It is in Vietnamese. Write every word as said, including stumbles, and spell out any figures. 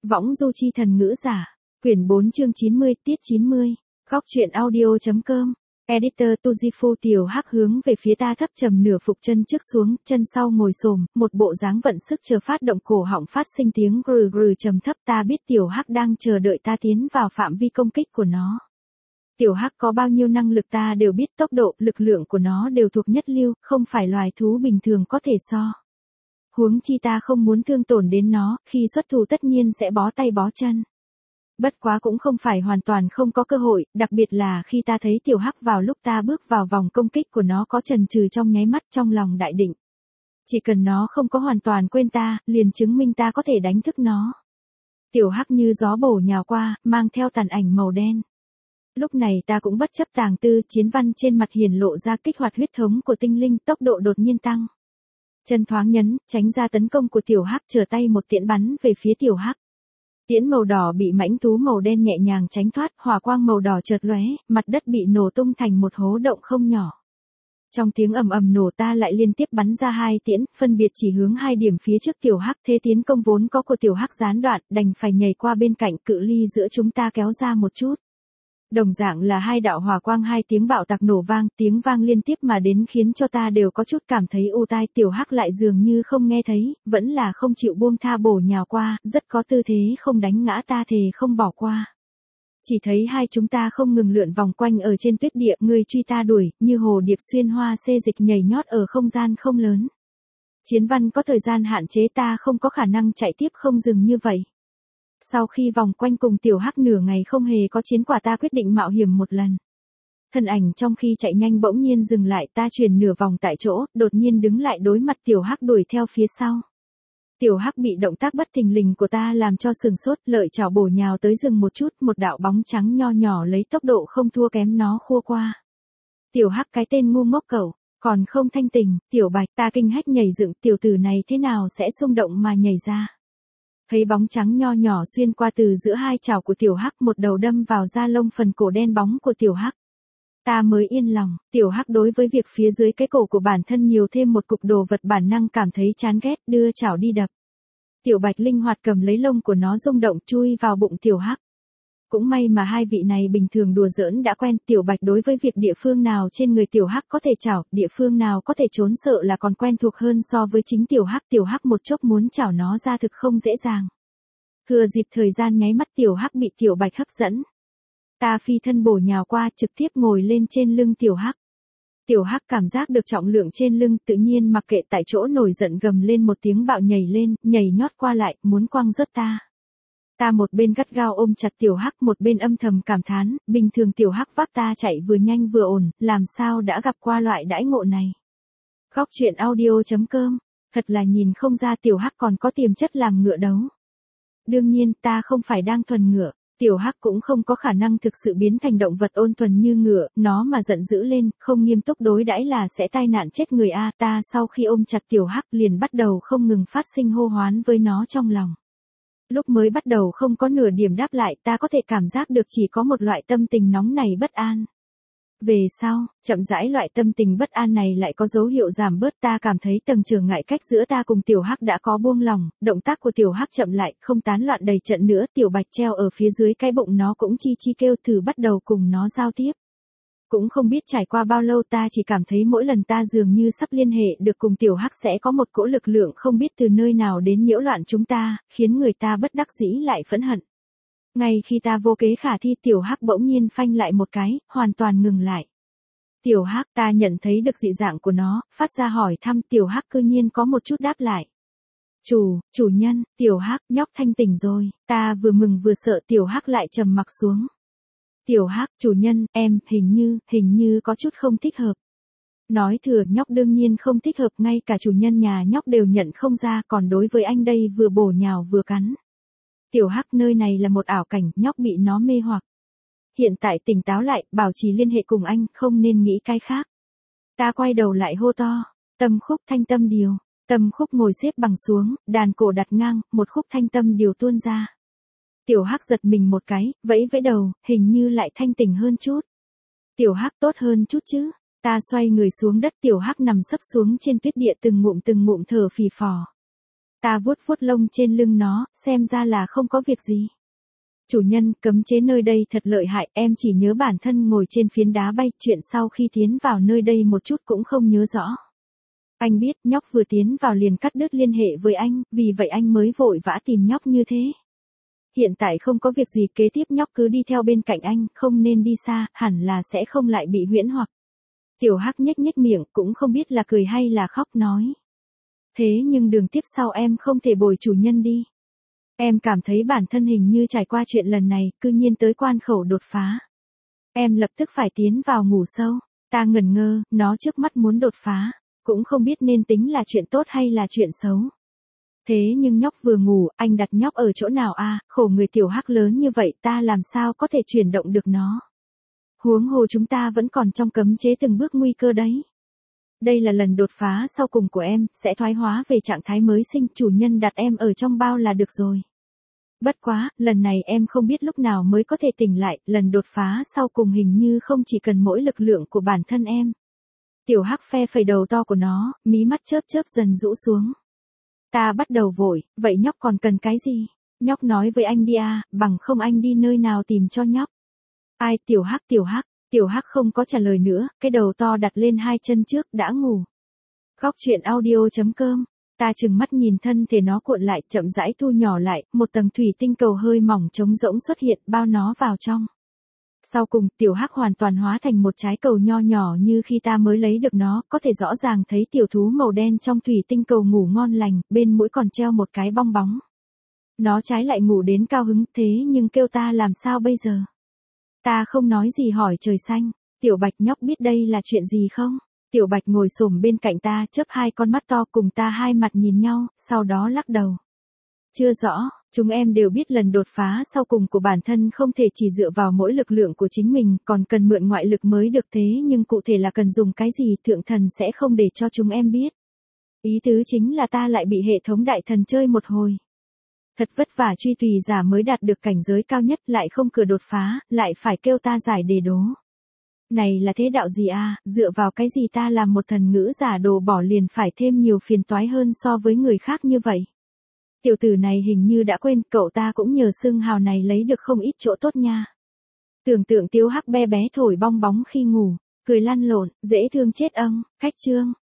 Võng du chi thần ngữ giả. Quyển bốn chương chín mươi, tiết chín mươi. Góc truyện audio.com. Editor Tujifu. Tiểu Hắc hướng về phía ta thấp trầm nửa phục chân trước xuống, chân sau ngồi xổm, một bộ dáng vận sức chờ phát động, cổ họng phát sinh tiếng gừ gừ trầm thấp. Ta biết Tiểu Hắc đang chờ đợi ta tiến vào phạm vi công kích của nó. Tiểu Hắc có bao nhiêu năng lực ta đều biết, tốc độ, lực lượng của nó đều thuộc nhất lưu, không phải loài thú bình thường có thể so. Huống chi ta không muốn thương tổn đến nó, khi xuất thủ tất nhiên sẽ bó tay bó chân. Bất quá cũng không phải hoàn toàn không có cơ hội, đặc biệt là khi ta thấy Tiểu Hắc vào lúc ta bước vào vòng công kích của nó có chần chừ trong nháy mắt, trong lòng đại định. Chỉ cần nó không có hoàn toàn quên ta, liền chứng minh ta có thể đánh thức nó. Tiểu Hắc như gió bổ nhào qua, mang theo tàn ảnh màu đen. Lúc này ta cũng bất chấp tàng tư, chiến văn trên mặt hiển lộ ra kích hoạt huyết thống của tinh linh, tốc độ đột nhiên tăng. Chân thoáng nhấn, tránh ra tấn công của Tiểu Hắc, trở tay một tiễn bắn về phía Tiểu Hắc. Tiễn màu đỏ bị mãnh thú màu đen nhẹ nhàng tránh thoát, hỏa quang màu đỏ chợt lóe, mặt đất bị nổ tung thành một hố động không nhỏ. Trong tiếng ầm ầm nổ ta lại liên tiếp bắn ra hai tiễn, phân biệt chỉ hướng hai điểm phía trước Tiểu Hắc. Thế tiến công vốn có của Tiểu Hắc gián đoạn, đành phải nhảy qua bên cạnh, cự ly giữa chúng ta kéo ra một chút. Đồng dạng là hai đạo hỏa quang, hai tiếng bạo tạc nổ vang, tiếng vang liên tiếp mà đến khiến cho ta đều có chút cảm thấy u tai. Tiểu Hắc lại dường như không nghe thấy, vẫn là không chịu buông tha bổ nhào qua, rất có tư thế không đánh ngã ta, thề không bỏ qua. Chỉ thấy hai chúng ta không ngừng lượn vòng quanh ở trên tuyết địa, người truy ta đuổi, như hồ điệp xuyên hoa xê dịch nhảy nhót ở không gian không lớn. Chiến văn có thời gian hạn chế, ta không có khả năng chạy tiếp không dừng như vậy. Sau khi vòng quanh cùng Tiểu Hắc nửa ngày không hề có chiến quả, ta quyết định mạo hiểm một lần. Thân ảnh trong khi chạy nhanh bỗng nhiên dừng lại, ta chuyển nửa vòng tại chỗ, đột nhiên đứng lại đối mặt Tiểu Hắc đuổi theo phía sau. Tiểu Hắc bị động tác bất thình lình của ta làm cho sừng sốt, lợi chảo bổ nhào tới dừng một chút, một đạo bóng trắng nho nhỏ lấy tốc độ không thua kém nó khua qua. Tiểu Hắc, cái tên ngu ngốc cẩu, còn không thanh tình. Tiểu Bạch, ta kinh hách nhảy dựng, tiểu tử này thế nào sẽ xung động mà nhảy ra. Thấy bóng trắng nho nhỏ xuyên qua từ giữa hai chảo của Tiểu Hắc, một đầu đâm vào da lông phần cổ đen bóng của Tiểu Hắc. Ta mới yên lòng. Tiểu Hắc đối với việc phía dưới cái cổ của bản thân nhiều thêm một cục đồ vật bản năng cảm thấy chán ghét, đưa chảo đi đập. Tiểu Bạch linh hoạt cầm lấy lông của nó rung động chui vào bụng Tiểu Hắc. Cũng may mà hai vị này bình thường đùa giỡn đã quen. Tiểu Bạch đối với việc địa phương nào trên người Tiểu Hắc có thể chảo, địa phương nào có thể trốn sợ là còn quen thuộc hơn so với chính Tiểu Hắc. Tiểu Hắc một chốc muốn chảo nó ra thực không dễ dàng. Thừa dịp thời gian nháy mắt, Tiểu Hắc bị Tiểu Bạch hấp dẫn. Ta phi thân bổ nhào qua, trực tiếp ngồi lên trên lưng Tiểu Hắc. Tiểu Hắc cảm giác được trọng lượng trên lưng, tự nhiên mặc kệ tại chỗ nổi giận gầm lên một tiếng bạo nhảy lên, nhảy nhót qua lại, muốn quăng rớt ta. Ta một bên gắt gao ôm chặt Tiểu Hắc, một bên âm thầm cảm thán, bình thường Tiểu Hắc vác ta chạy vừa nhanh vừa ổn, làm sao đã gặp qua loại đãi ngộ này. Góc truyện audio.com. Thật là nhìn không ra Tiểu Hắc còn có tiềm chất làm ngựa đấu. Đương nhiên, ta không phải đang thuần ngựa. Tiểu Hắc cũng không có khả năng thực sự biến thành động vật ôn thuần như ngựa, nó mà giận dữ lên, không nghiêm túc đối đãi là sẽ tai nạn chết người a. Ta sau khi ôm chặt Tiểu Hắc liền bắt đầu không ngừng phát sinh hô hoán với nó trong lòng. Lúc mới bắt đầu không có nửa điểm đáp lại, ta có thể cảm giác được chỉ có một loại tâm tình nóng này bất an. Về sau, chậm rãi loại tâm tình bất an này lại có dấu hiệu giảm bớt, ta cảm thấy tầng chướng ngại cách giữa ta cùng Tiểu Hắc đã có buông lỏng, động tác của Tiểu Hắc chậm lại, không tán loạn đầy trận nữa. Tiểu Bạch treo ở phía dưới cái bụng nó cũng chi chi kêu, thử bắt đầu cùng nó giao tiếp. Cũng không biết trải qua bao lâu, ta chỉ cảm thấy mỗi lần ta dường như sắp liên hệ được cùng Tiểu Hắc sẽ có một cỗ lực lượng không biết từ nơi nào đến nhiễu loạn chúng ta, khiến người ta bất đắc dĩ lại phẫn hận. Ngay khi ta vô kế khả thi, Tiểu Hắc bỗng nhiên phanh lại một cái, hoàn toàn ngừng lại. Tiểu Hắc, ta nhận thấy được dị dạng của nó, phát ra hỏi thăm. Tiểu Hắc cư nhiên có một chút đáp lại. Chủ, chủ nhân. Tiểu Hắc, nhóc thanh tỉnh rồi. Ta vừa mừng vừa sợ, Tiểu Hắc lại trầm mặc xuống. Tiểu Hắc, chủ nhân, em, hình như, hình như có chút không thích hợp. Nói thừa, nhóc đương nhiên không thích hợp, ngay cả chủ nhân nhà nhóc đều nhận không ra, còn đối với anh đây vừa bổ nhào vừa cắn. Tiểu Hắc, nơi này là một ảo cảnh, nhóc bị nó mê hoặc. Hiện tại tỉnh táo lại, bảo trì liên hệ cùng anh, không nên nghĩ cái khác. Ta quay đầu lại hô to, Tâm Khúc Thanh Tâm Điều. Tâm Khúc ngồi xếp bằng xuống, đàn cổ đặt ngang, một khúc thanh tâm điều tuôn ra. Tiểu Hắc giật mình một cái, vẫy vẫy đầu, hình như lại thanh tỉnh hơn chút. Tiểu Hắc, tốt hơn chút chứ. Ta xoay người xuống đất, Tiểu Hắc nằm sấp xuống trên tuyết địa, từng ngụm từng ngụm thở phì phò. Ta vuốt vuốt lông trên lưng nó, xem ra là không có việc gì. Chủ nhân, cấm chế nơi đây thật lợi hại, em chỉ nhớ bản thân ngồi trên phiến đá bay, chuyện sau khi tiến vào nơi đây một chút cũng không nhớ rõ. Anh biết, nhóc vừa tiến vào liền cắt đứt liên hệ với anh, vì vậy anh mới vội vã tìm nhóc như thế. Hiện tại không có việc gì, kế tiếp nhóc cứ đi theo bên cạnh anh, không nên đi xa, hẳn là sẽ không lại bị huyễn hoặc. Tiểu Hắc nhếch nhếch miệng, cũng không biết là cười hay là khóc, nói. Thế nhưng đường tiếp sau em không thể bồi chủ nhân đi. Em cảm thấy bản thân hình như trải qua chuyện lần này, cư nhiên tới quan khẩu đột phá. Em lập tức phải tiến vào ngủ sâu. Ta ngẩn ngơ, nó trước mắt muốn đột phá, cũng không biết nên tính là chuyện tốt hay là chuyện xấu. Thế nhưng nhóc vừa ngủ, anh đặt nhóc ở chỗ nào a? Khổ người Tiểu Hắc lớn như vậy, ta làm sao có thể chuyển động được nó. Huống hồ chúng ta vẫn còn trong cấm chế từng bước nguy cơ đấy. Đây là lần đột phá sau cùng của em, sẽ thoái hóa về trạng thái mới sinh, chủ nhân đặt em ở trong bao là được rồi. Bất quá, lần này em không biết lúc nào mới có thể tỉnh lại, lần đột phá sau cùng hình như không chỉ cần mỗi lực lượng của bản thân em. Tiểu Hắc phe phẩy đầu to của nó, mí mắt chớp chớp dần rũ xuống. Ta bắt đầu vội, vậy nhóc còn cần cái gì? Nhóc nói với anh đi à, bằng không anh đi nơi nào tìm cho nhóc. Ai? Tiểu Hắc, Tiểu Hắc. Tiểu Hắc không có trả lời nữa, cái đầu to đặt lên hai chân trước, đã ngủ. Góc truyện audio chấm com. Ta chừng mắt nhìn thân thể nó cuộn lại, chậm rãi thu nhỏ lại, một tầng thủy tinh cầu hơi mỏng trống rỗng xuất hiện, bao nó vào trong. Sau cùng, Tiểu Hắc hoàn toàn hóa thành một trái cầu nho nhỏ như khi ta mới lấy được nó, có thể rõ ràng thấy tiểu thú màu đen trong thủy tinh cầu ngủ ngon lành, bên mũi còn treo một cái bong bóng. Nó trái lại ngủ đến cao hứng, thế nhưng kêu ta làm sao bây giờ? Ta không nói gì hỏi trời xanh, Tiểu Bạch nhóc biết đây là chuyện gì không? Tiểu Bạch ngồi xổm bên cạnh ta, chớp hai con mắt to cùng ta hai mặt nhìn nhau, sau đó lắc đầu. Chưa rõ, chúng em đều biết lần đột phá sau cùng của bản thân không thể chỉ dựa vào mỗi lực lượng của chính mình, còn cần mượn ngoại lực mới được, thế nhưng cụ thể là cần dùng cái gì thượng thần sẽ không để cho chúng em biết. Ý tứ chính là ta lại bị hệ thống đại thần chơi một hồi. Thật vất vả truy tùy giả mới đạt được cảnh giới cao nhất, lại không cửa đột phá, lại phải kêu ta giải đề đố. Này là thế đạo gì à, dựa vào cái gì ta làm một thần ngữ giả đồ bỏ liền phải thêm nhiều phiền toái hơn so với người khác như vậy. Tiểu tử này hình như đã quên, cậu ta cũng nhờ xưng hào này lấy được không ít chỗ tốt nha. Tưởng tượng Tiểu Hắc bé bé thổi bong bóng khi ngủ, cười lăn lộn, dễ thương chết âng, khách trương.